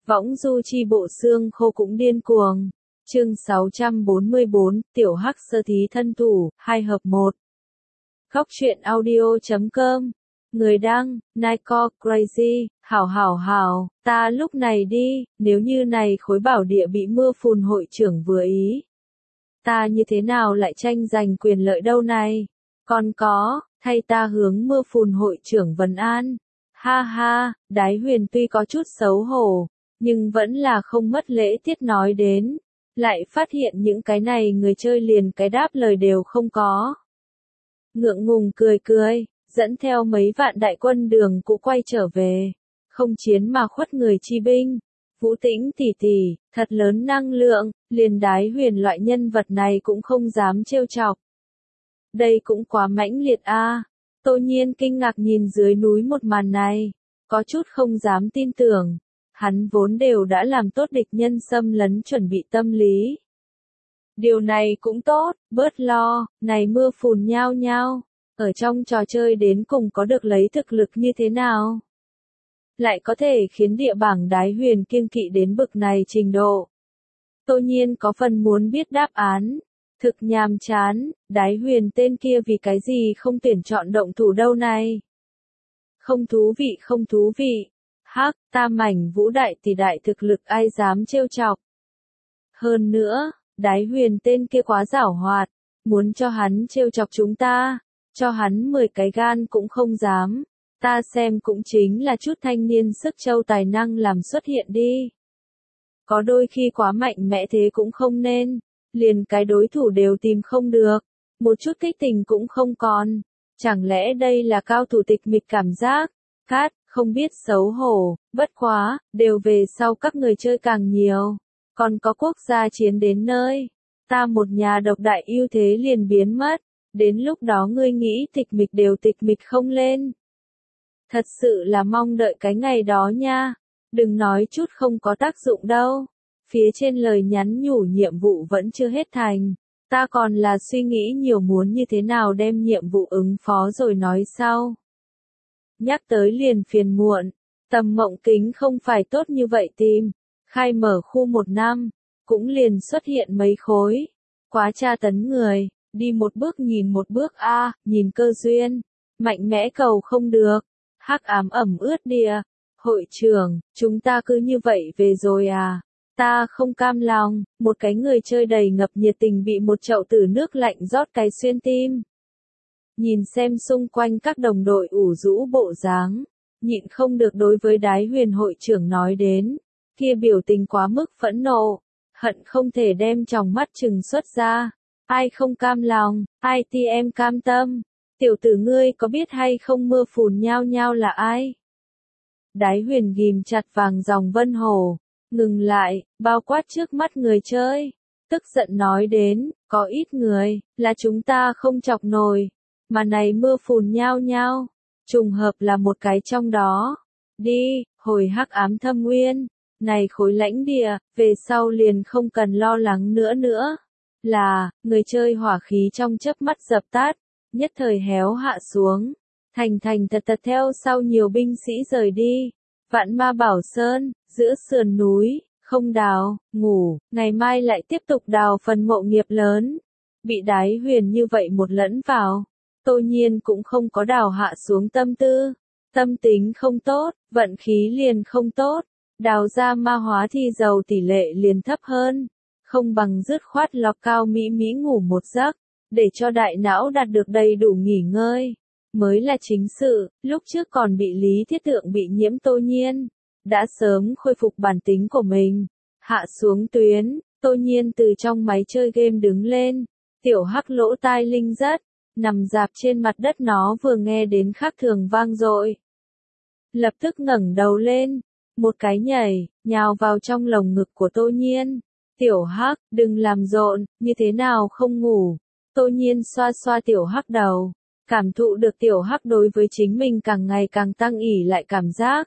Võng du chi bộ xương khô cũng điên cuồng. Chương 644, Tiểu Hắc sơ thí thân thủ, 2 hợp 1. Góc truyện audio.com. Người đăng, Nico Crazy, hảo, ta lúc này đi, nếu như này khối bảo địa bị mưa phùn hội trưởng vừa ý. Ta như thế nào lại tranh giành quyền lợi đâu này? Còn có, thay ta hướng mưa phùn hội trưởng vấn an. Ha ha, Đái Huyền tuy có chút xấu hổ, nhưng vẫn là không mất lễ tiết nói đến. Lại phát hiện những cái này người chơi liền cái đáp lời đều không có. Ngượng ngùng cười, dẫn theo mấy vạn đại quân đường cũ quay trở về. Không chiến mà khuất người chi binh. Vũ Tĩnh tỷ, thật lớn năng lượng, liền Đái Huyền loại nhân vật này cũng không dám trêu chọc. Đây cũng quá mãnh liệt a. Tô Nhiên kinh ngạc nhìn dưới núi một màn này, có chút không dám tin tưởng. Hắn vốn đều đã làm tốt địch nhân xâm lấn chuẩn bị tâm lý. Điều này cũng tốt, bớt lo, này mưa phùn nhao, ở trong trò chơi đến cùng có được lấy thực lực như thế nào? Lại có thể khiến địa bảng Đái Huyền kiêng kỵ đến bực này trình độ. Tô Nhiên có phần muốn biết đáp án. Thực nhàm chán, Đái Huyền tên kia vì cái gì không tuyển chọn động thủ đâu này? Không thú vị. Hắc, ta mảnh Vũ đại tỷ đại thực lực ai dám trêu chọc. Hơn nữa, Đái Huyền tên kia quá giảo hoạt, muốn cho hắn trêu chọc chúng ta, cho hắn 10 cái gan cũng không dám. Ta xem cũng chính là chút thanh niên sức châu tài năng làm xuất hiện đi. Có đôi khi quá mạnh mẽ thế cũng không nên, liền cái đối thủ đều tìm không được, một chút kích tình cũng không còn. Chẳng lẽ đây là cao thủ tịch mịch cảm giác? Cát, không biết xấu hổ, bất quá, đều về sau các người chơi càng nhiều. Còn có quốc gia chiến đến nơi, ta một nhà độc đại ưu thế liền biến mất, đến lúc đó ngươi nghĩ tịch mịch đều tịch mịch không lên. Thật sự là mong đợi cái ngày đó nha, đừng nói chút không có tác dụng đâu. Phía trên lời nhắn nhủ nhiệm vụ vẫn chưa hết thành, ta còn là suy nghĩ nhiều muốn như thế nào đem nhiệm vụ ứng phó rồi nói sau. Nhắc tới liền phiền muộn, Tầm Mộng Kính không phải tốt như vậy tìm, khai mở khu 1 năm, cũng liền xuất hiện mấy khối, quá tra tấn người, đi một bước nhìn một bước nhìn cơ duyên, mạnh mẽ cầu không được, hắc ám ẩm ướt địa, hội trưởng, chúng ta cứ như vậy về rồi à, ta không cam lòng, một cái người chơi đầy ngập nhiệt tình bị một chậu tử nước lạnh rót cái xuyên tim. Nhìn xem xung quanh các đồng đội ủ rũ bộ dáng, nhịn không được đối với Đái Huyền hội trưởng nói đến, kia biểu tình quá mức phẫn nộ, hận không thể đem tròng mắt trừng xuất ra. Ai không cam lòng, ai ti em cam tâm, tiểu tử ngươi có biết hay không mưa phùn nhao là ai? Đái Huyền ghim chặt vàng dòng Vân Hồ, ngừng lại, bao quát trước mắt người chơi, tức giận nói đến, có ít người, là chúng ta không chọc nổi, mà này mưa phùn nhao, trùng hợp là một cái trong đó. Đi, hồi hắc ám thâm nguyên, này khối lãnh địa, về sau liền không cần lo lắng nữa. Là, người chơi hỏa khí trong chớp mắt dập tắt, nhất thời héo hạ xuống, thành thật theo sau nhiều binh sĩ rời đi. Vạn Ma Bảo Sơn, giữa sườn núi, không đào, ngủ, ngày mai lại tiếp tục đào phần mộ nghiệp lớn. Bị Đái Huyền như vậy một lẫn vào, Tô Nhiên cũng không có đào hạ xuống tâm tư. Tâm tính không tốt, vận khí liền không tốt, đào ra ma hóa thi dầu tỷ lệ liền thấp hơn. Không bằng dứt khoát lọc cao mỹ ngủ một giấc, để cho đại não đạt được đầy đủ nghỉ ngơi. Mới là chính sự, lúc trước còn bị Lý Thiết Tượng bị nhiễm Tô Nhiên, đã sớm khôi phục bản tính của mình. Hạ xuống tuyến, Tô Nhiên từ trong máy chơi game đứng lên, tiểu hắc lỗ tai linh rất, nằm dạp trên mặt đất nó vừa nghe đến khác thường vang dội. Lập tức ngẩng đầu lên, một cái nhảy, nhào vào trong lồng ngực của Tô Nhiên. Tiểu hắc, đừng làm rộn, như thế nào không ngủ. Tô Nhiên xoa xoa tiểu hắc đầu, cảm thụ được tiểu hắc đối với chính mình càng ngày càng tăng ỉ lại cảm giác.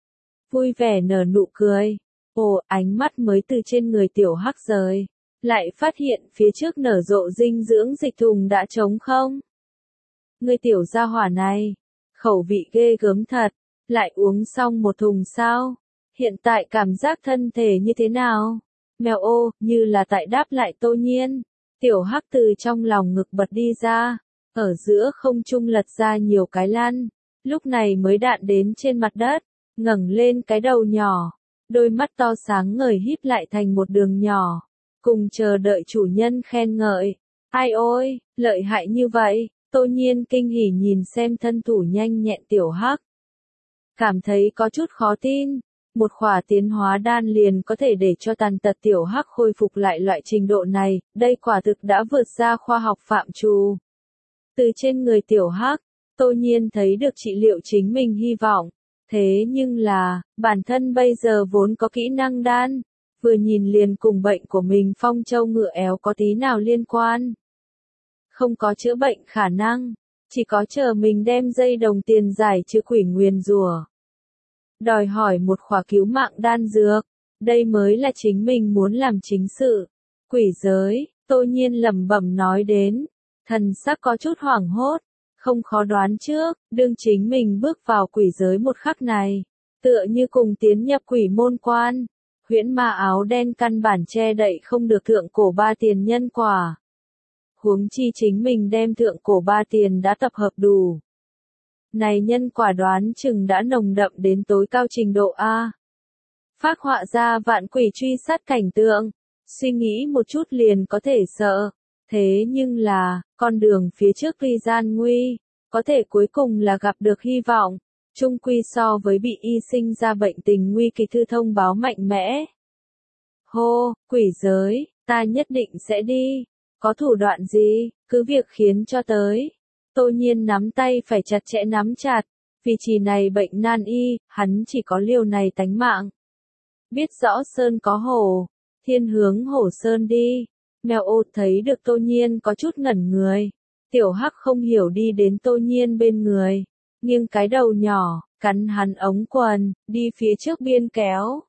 Vui vẻ nở nụ cười. Ồ, ánh mắt mới từ trên người tiểu hắc rời, lại phát hiện phía trước nở rộ dinh dưỡng dịch thùng đã trống không. Người tiểu gia hỏa này, khẩu vị ghê gớm thật, lại uống xong một thùng sao? Hiện tại cảm giác thân thể như thế nào? Mèo ô, như là tại đáp lại Tô Nhiên. Tiểu Hắc từ trong lòng ngực bật đi ra, ở giữa không trung lật ra nhiều cái lăn, lúc này mới đạn đến trên mặt đất, ngẩng lên cái đầu nhỏ, đôi mắt to sáng ngời híp lại thành một đường nhỏ, cùng chờ đợi chủ nhân khen ngợi. Ai ôi, lợi hại như vậy, Tô Nhiên kinh hỉ nhìn xem thân thủ nhanh nhẹn Tiểu Hắc. Cảm thấy có chút khó tin, một khỏa tiến hóa đan liền có thể để cho tàn tật Tiểu Hắc khôi phục lại loại trình độ này, đây quả thực đã vượt ra khoa học phạm trù. Từ trên người Tiểu Hắc, Tô Nhiên thấy được trị liệu chính mình hy vọng, thế nhưng là, bản thân bây giờ vốn có kỹ năng đan, vừa nhìn liền cùng bệnh của mình phong châu ngựa éo có tí nào liên quan. Không có chữa bệnh khả năng, chỉ có chờ mình đem dây đồng tiền giải trừ quỷ nguyền rủa. Đòi hỏi một khỏa cứu mạng đan dược, đây mới là chính mình muốn làm chính sự. Quỷ giới, Tô Nhiên lẩm bẩm nói đến, thần sắc có chút hoảng hốt, không khó đoán trước, đương chính mình bước vào quỷ giới một khắc này, tựa như cùng tiến nhập quỷ môn quan, huyễn ma áo đen căn bản che đậy không được thượng cổ ba tiền nhân quả. Huống chi chính mình đem thượng cổ ba tiền đã tập hợp đủ. Này nhân quả đoán chừng đã nồng đậm đến tối cao trình độ A. Phác họa ra vạn quỷ truy sát cảnh tượng, suy nghĩ một chút liền có thể sợ. Thế nhưng là, con đường phía trước tuy gian nguy, có thể cuối cùng là gặp được hy vọng, chung quy so với bị y sinh ra bệnh tình nguy kịch thư thông báo mạnh mẽ. Hô, quỷ giới, ta nhất định sẽ đi, có thủ đoạn gì, cứ việc khiến cho tới. Tô Nhiên nắm tay phải chặt chẽ nắm chặt, vì chỉ này bệnh nan y, hắn chỉ có liều này tánh mạng. Biết rõ sơn có hổ, thiên hướng hổ sơn đi. Mèo ô thấy được Tô Nhiên có chút ngẩn người. Tiểu Hắc không hiểu đi đến Tô Nhiên bên người, nghiêng cái đầu nhỏ, cắn hắn ống quần, đi phía trước biên kéo.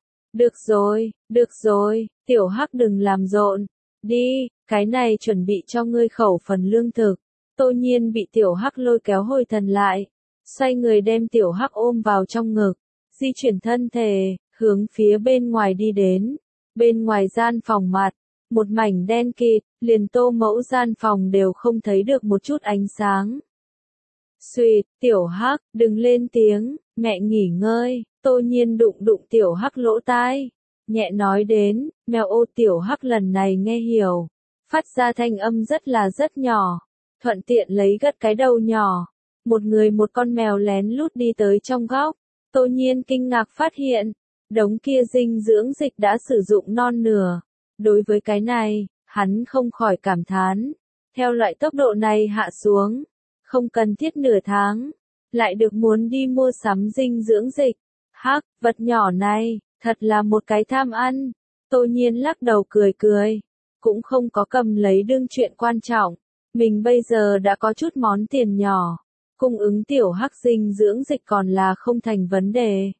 Được rồi, Tiểu Hắc đừng làm rộn, đi, cái này chuẩn bị cho ngươi khẩu phần lương thực. Tô Nhiên bị Tiểu Hắc lôi kéo hồi thần lại, xoay người đem Tiểu Hắc ôm vào trong ngực, di chuyển thân thể, hướng phía bên ngoài đi đến. Bên ngoài gian phòng mặt, một mảnh đen kịt, liền Tô Mẫu gian phòng đều không thấy được một chút ánh sáng. Xuyệt, Tiểu Hắc, đừng lên tiếng, mẹ nghỉ ngơi. Tô Nhiên đụng đụng Tiểu Hắc lỗ tai, nhẹ nói đến, mèo ô. Tiểu Hắc lần này nghe hiểu, phát ra thanh âm rất nhỏ, thuận tiện lấy gất cái đầu nhỏ. Một người một con mèo lén lút đi tới trong góc, Tô Nhiên kinh ngạc phát hiện, đống kia dinh dưỡng dịch đã sử dụng non nửa. Đối với cái này, hắn không khỏi cảm thán, theo loại tốc độ này hạ xuống, không cần thiết nửa tháng, lại được muốn đi mua sắm dinh dưỡng dịch. Hắc, vật nhỏ này, thật là một cái tham ăn. Tô Nhiên lắc đầu cười, cũng không có cầm lấy đương chuyện quan trọng. Mình bây giờ đã có chút món tiền nhỏ, cung ứng Tiểu Hắc dinh dưỡng dịch còn là không thành vấn đề.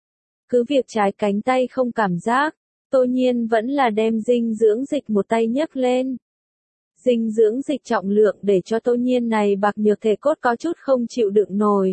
Cứ việc trái cánh tay không cảm giác, Tô Nhiên vẫn là đem dinh dưỡng dịch một tay nhấc lên. Dinh dưỡng dịch trọng lượng để cho Tô Nhiên này bạc nhược thể cốt có chút không chịu đựng nổi.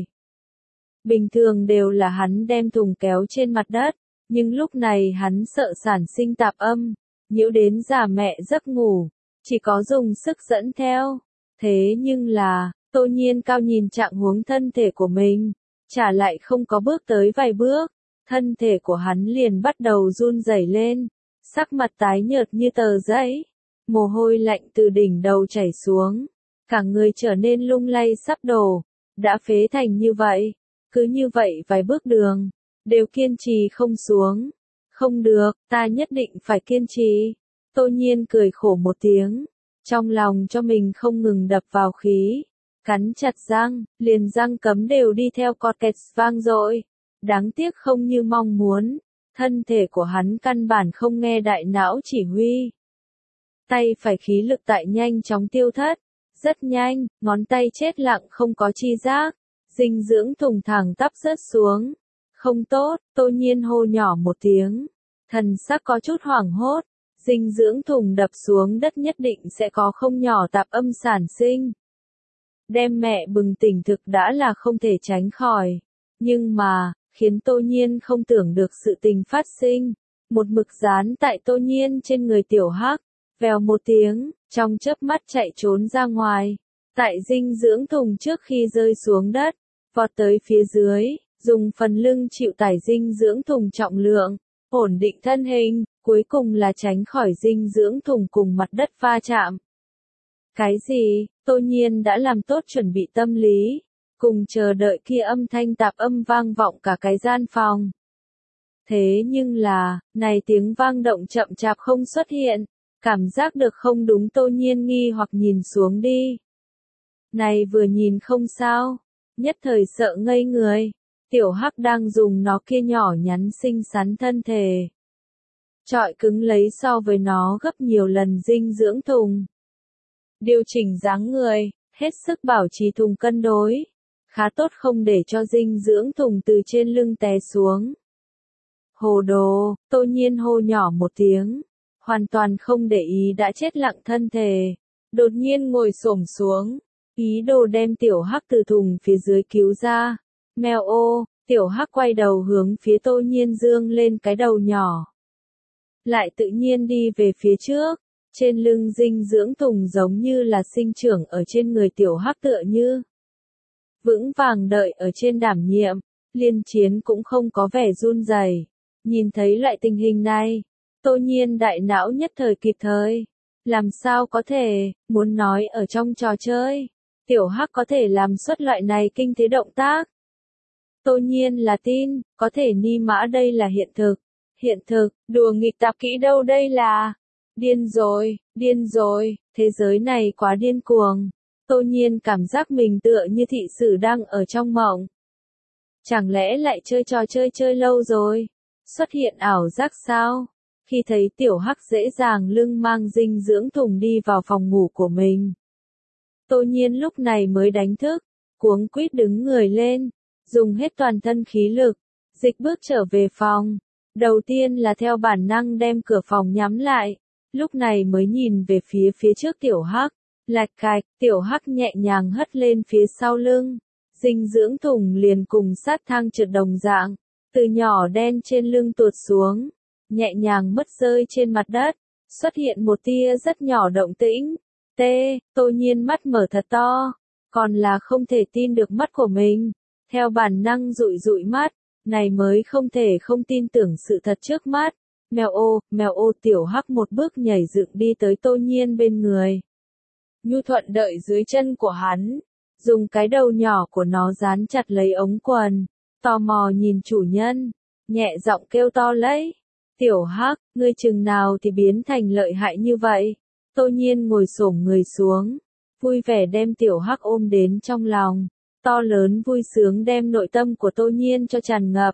Bình thường đều là hắn đem thùng kéo trên mặt đất, nhưng lúc này hắn sợ sản sinh tạp âm, nhiễu đến già mẹ giấc ngủ, chỉ có dùng sức dẫn theo. Thế nhưng là, Tô Nhiên cao nhìn trạng huống thân thể của mình, trả lại không có bước tới vài bước, thân thể của hắn liền bắt đầu run rẩy lên, sắc mặt tái nhợt như tờ giấy, mồ hôi lạnh từ đỉnh đầu chảy xuống, cả người trở nên lung lay sắp đổ, đã phế thành như vậy, cứ như vậy vài bước đường, đều kiên trì không xuống. Không được, ta nhất định phải kiên trì. Tô Nhiên cười khổ một tiếng, trong lòng cho mình không ngừng đập vào khí, cắn chặt răng, liền răng cấm đều đi theo cọt kẹt vang dội. Đáng tiếc không như mong muốn, thân thể của hắn căn bản không nghe đại não chỉ huy. Tay phải khí lực tại nhanh chóng tiêu thất, rất nhanh, ngón tay chết lặng không có chi giác, dinh dưỡng thùng thẳng tắp rớt xuống. Không tốt, Tô Nhiên hô nhỏ một tiếng, thần sắc có chút hoảng hốt, dinh dưỡng thùng đập xuống đất nhất định sẽ có không nhỏ tạp âm sản sinh. Đem mẹ bừng tỉnh thực đã là không thể tránh khỏi, nhưng mà, khiến Tô Nhiên không tưởng được sự tình phát sinh. Một mực dán tại Tô Nhiên trên người tiểu hắc, vèo một tiếng, trong chớp mắt chạy trốn ra ngoài. Tại dinh dưỡng thùng trước khi rơi xuống đất, vọt tới phía dưới, dùng phần lưng chịu tải dinh dưỡng thùng trọng lượng, ổn định thân hình, cuối cùng là tránh khỏi dinh dưỡng thùng cùng mặt đất va chạm. Cái gì? Tô Nhiên đã làm tốt chuẩn bị tâm lý, cùng chờ đợi kia âm thanh tạp âm vang vọng cả cái gian phòng. Thế nhưng là, này tiếng vang động chậm chạp không xuất hiện, cảm giác được không đúng. Tô Nhiên nghi hoặc nhìn xuống đi. Này vừa nhìn không sao, nhất thời sợ ngây người, tiểu hắc đang dùng nó kia nhỏ nhắn xinh xắn thân thể. Trọi cứng lấy so với nó gấp nhiều lần dinh dưỡng thùng. Điều chỉnh dáng người, hết sức bảo trì thùng cân đối. Khá tốt không để cho dinh dưỡng thùng từ trên lưng té xuống. Hồ đồ, Tô Nhiên hô nhỏ một tiếng, hoàn toàn không để ý đã chết lặng thân thể. Đột nhiên ngồi xổm xuống, ý đồ đem tiểu hắc từ thùng phía dưới cứu ra. Mèo ô, tiểu hắc quay đầu hướng phía Tô Nhiên dương lên cái đầu nhỏ. Lại tự nhiên đi về phía trước, trên lưng dinh dưỡng thùng giống như là sinh trưởng ở trên người tiểu hắc tựa như. Vững vàng đợi ở trên đảm nhiệm, Liên Chiến cũng không có vẻ run rẩy. Nhìn thấy loại tình hình này, Tô Nhiên đại não nhất thời kịp thời. Làm sao có thể, muốn nói ở trong trò chơi, tiểu hắc có thể làm xuất loại này kinh thế động tác. Tô Nhiên là tin, có thể ni mã đây là hiện thực. Hiện thực, đùa nghịch tạp kỹ đâu đây là. Điên rồi, thế giới này quá điên cuồng. Tô Nhiên cảm giác mình tựa như thị sử đang ở trong mộng. Chẳng lẽ lại chơi trò chơi lâu rồi? Xuất hiện ảo giác sao? Khi thấy tiểu hắc dễ dàng lưng mang dinh dưỡng thùng đi vào phòng ngủ của mình. Tô Nhiên lúc này mới đánh thức, cuống quýt đứng người lên, dùng hết toàn thân khí lực, dịch bước trở về phòng. Đầu tiên là theo bản năng đem cửa phòng nhắm lại, lúc này mới nhìn về phía trước tiểu hắc. Lạch cạch, tiểu hắc nhẹ nhàng hất lên phía sau lưng, dinh dưỡng thùng liền cùng sát thang trượt đồng dạng, từ nhỏ đen trên lưng tuột xuống, nhẹ nhàng mất rơi trên mặt đất, xuất hiện một tia rất nhỏ động tĩnh. Tô Nhiên mắt mở thật to, còn là không thể tin được mắt của mình, theo bản năng dụi dụi mắt, này mới không thể không tin tưởng sự thật trước mắt. Mèo ô, tiểu hắc một bước nhảy dựng đi tới Tô Nhiên bên người. Nhu thuận đợi dưới chân của hắn, dùng cái đầu nhỏ của nó dán chặt lấy ống quần, tò mò nhìn chủ nhân, nhẹ giọng kêu to lấy. Tiểu hắc, ngươi chừng nào thì biến thành lợi hại như vậy? Tô Nhiên ngồi xổm người xuống, vui vẻ đem tiểu hắc ôm đến trong lòng, to lớn vui sướng đem nội tâm của Tô Nhiên cho tràn ngập.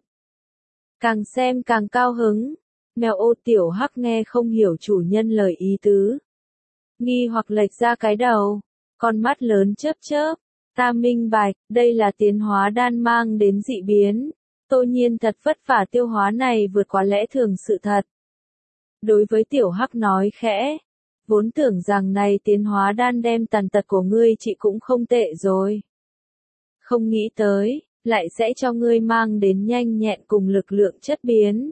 Càng xem càng cao hứng, mèo ô tiểu hắc nghe không hiểu chủ nhân lời ý tứ. Nghi hoặc lệch ra cái đầu, con mắt lớn chớp chớp, ta minh bạch, đây là tiến hóa đan mang đến dị biến. Tô Nhiên thật vất vả tiêu hóa này vượt quá lẽ thường sự thật. Đối với tiểu hắc nói khẽ, vốn tưởng rằng này tiến hóa đan đem tàn tật của ngươi chị cũng không tệ rồi. Không nghĩ tới, lại sẽ cho ngươi mang đến nhanh nhẹn cùng lực lượng chất biến.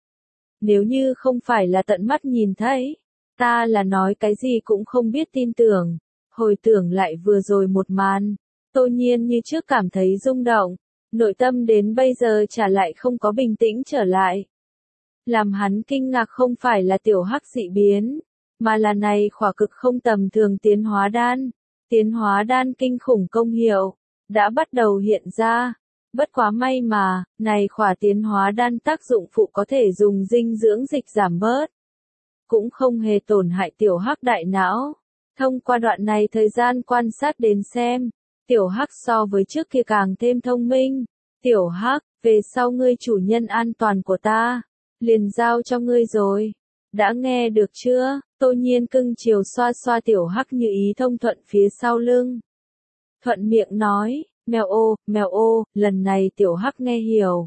Nếu như không phải là tận mắt nhìn thấy, ta là nói cái gì cũng không biết tin tưởng. Hồi tưởng lại vừa rồi một màn, Tô Nhiên như trước cảm thấy rung động, nội tâm đến bây giờ trả lại không có bình tĩnh trở lại. Làm hắn kinh ngạc không phải là tiểu hắc dị biến, mà là này khỏa cực không tầm thường tiến hóa đan. Tiến hóa đan kinh khủng công hiệu, đã bắt đầu hiện ra. Bất quá may mà, này khỏa tiến hóa đan tác dụng phụ có thể dùng dinh dưỡng dịch giảm bớt. Cũng không hề tổn hại tiểu hắc đại não. Thông qua đoạn này thời gian quan sát đến xem, tiểu hắc so với trước kia càng thêm thông minh. Tiểu hắc, về sau ngươi chủ nhân an toàn của ta, liền giao cho ngươi rồi. Đã nghe được chưa? Tô Nhiên cưng chiều xoa xoa tiểu hắc như ý thông thuận phía sau lưng. Thuận miệng nói, mèo ô, lần này tiểu hắc nghe hiểu.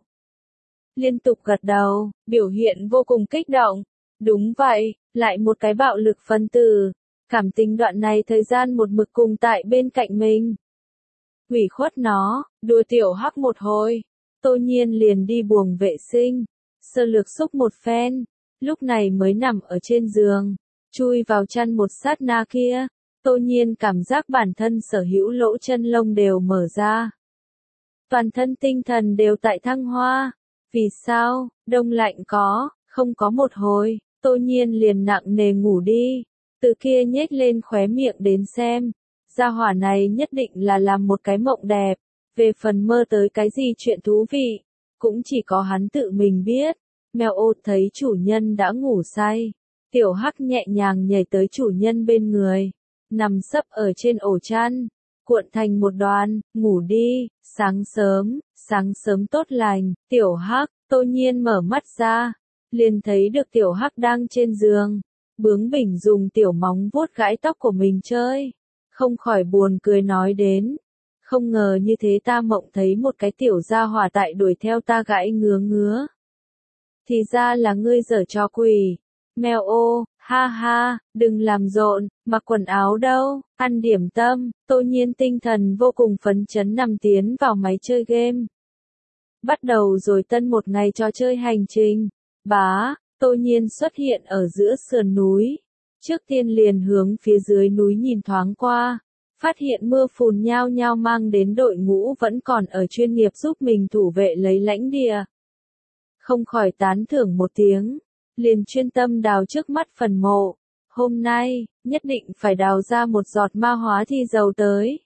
Liên tục gật đầu, biểu hiện vô cùng kích động. Đúng vậy, lại một cái bạo lực phân tử. Cảm tình đoạn này thời gian một mực cùng tại bên cạnh mình. Hủy khuất nó, đùa tiểu hắc một hồi. Tô Nhiên liền đi buồng vệ sinh, sơ lược xúc một phen, lúc này mới nằm ở trên giường, chui vào chăn một sát na kia, Tô Nhiên cảm giác bản thân sở hữu lỗ chân lông đều mở ra. Toàn thân tinh thần đều tại thăng hoa. Vì sao? Đông lạnh không có một hồi, Tô Nhiên liền nặng nề ngủ đi. Từ kia nhếch lên khóe miệng đến xem, gia hỏa này nhất định là làm một cái mộng đẹp. Về phần mơ tới cái gì chuyện thú vị, cũng chỉ có hắn tự mình biết. Mèo ô thấy chủ nhân đã ngủ say, tiểu hắc nhẹ nhàng nhảy tới chủ nhân bên người, nằm sấp ở trên ổ chăn, cuộn thành một đoàn, ngủ đi, sáng sớm tốt lành, tiểu hắc, Tô Nhiên mở mắt ra, liền thấy được tiểu hắc đang trên giường, bướng bỉnh dùng tiểu móng vuốt gãi tóc của mình chơi, không khỏi buồn cười nói đến, không ngờ như thế ta mộng thấy một cái tiểu gia hỏa tại đuổi theo ta gãi ngứa. Thì ra là ngươi giở trò quỷ. Mèo ô, ha ha, đừng làm rộn, mặc quần áo đâu, ăn điểm tâm, Tô Nhiên tinh thần vô cùng phấn chấn nằm tiến vào máy chơi game. Bắt đầu rồi tân một ngày trò chơi hành trình. Tô Nhiên xuất hiện ở giữa sườn núi. Trước tiên liền hướng phía dưới núi nhìn thoáng qua. Phát hiện mưa phùn nhao nhao mang đến đội ngũ vẫn còn ở chuyên nghiệp giúp mình thủ vệ lấy lãnh địa. Không khỏi tán thưởng một tiếng, liền chuyên tâm đào trước mắt phần mộ. Hôm nay, nhất định phải đào ra một giọt ma hóa thi dầu tới.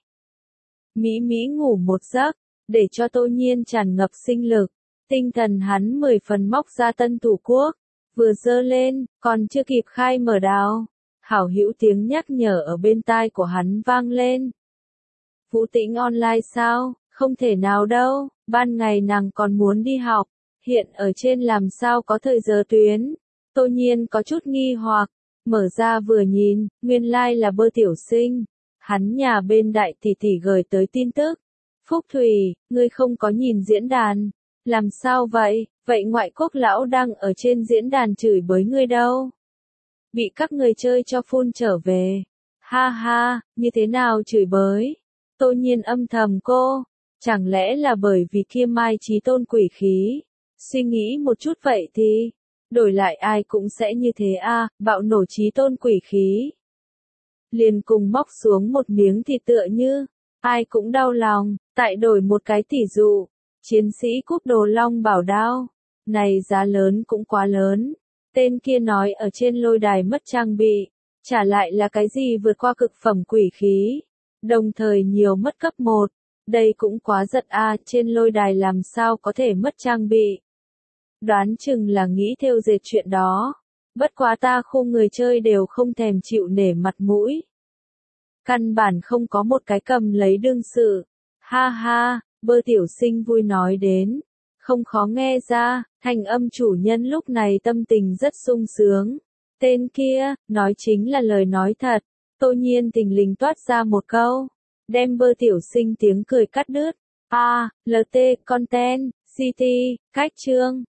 Mỹ ngủ một giấc, để cho Tô Nhiên tràn ngập sinh lực. Tinh thần hắn 10 phần móc ra tân thủ quốc, vừa giơ lên, còn chưa kịp khai mở đào. Hảo hữu tiếng nhắc nhở ở bên tai của hắn vang lên. Vũ Tĩnh online sao? Không thể nào đâu, ban ngày nàng còn muốn đi học, hiện ở trên làm sao có thời giờ tuyến. Tô Nhiên có chút nghi hoặc, mở ra vừa nhìn, nguyên lai là Bơ tiểu sinh. Hắn nhà bên đại tỷ tỷ gửi tới tin tức. Phúc Thủy, ngươi không có nhìn diễn đàn. Làm sao vậy? Vậy ngoại quốc lão đang ở trên diễn đàn chửi bới ngươi đâu? Bị các người chơi cho phun trở về. Ha ha, như thế nào chửi bới? Tô Nhiên âm thầm cô. Chẳng lẽ là bởi vì kia mai trí tôn quỷ khí? Suy nghĩ một chút vậy thì, đổi lại ai cũng sẽ như thế à, bạo nổ trí tôn quỷ khí. Liền cùng móc xuống một miếng thịt tựa như, ai cũng đau lòng, tại đổi một cái tỷ dụ, chiến sĩ cúp đồ long bảo đao, này giá lớn cũng quá lớn. Tên kia nói ở trên lôi đài mất trang bị, trả lại là cái gì vượt qua cực phẩm quỷ khí, đồng thời nhiều mất cấp 1. Đây cũng quá giật a, trên lôi đài làm sao có thể mất trang bị. Đoán chừng là nghĩ theo dệt chuyện đó. Bất quá ta khu người chơi đều không thèm chịu nể mặt mũi. Căn bản không có một cái cầm lấy đương sự. Ha ha, Bơ tiểu sinh vui nói đến. Không khó nghe ra, thành âm chủ nhân lúc này tâm tình rất sung sướng. Tên kia, nói chính là lời nói thật. Tô Nhiên tình lình toát ra một câu. Đem Bơ tiểu sinh tiếng cười cắt đứt. LT, content, CT, cách chương.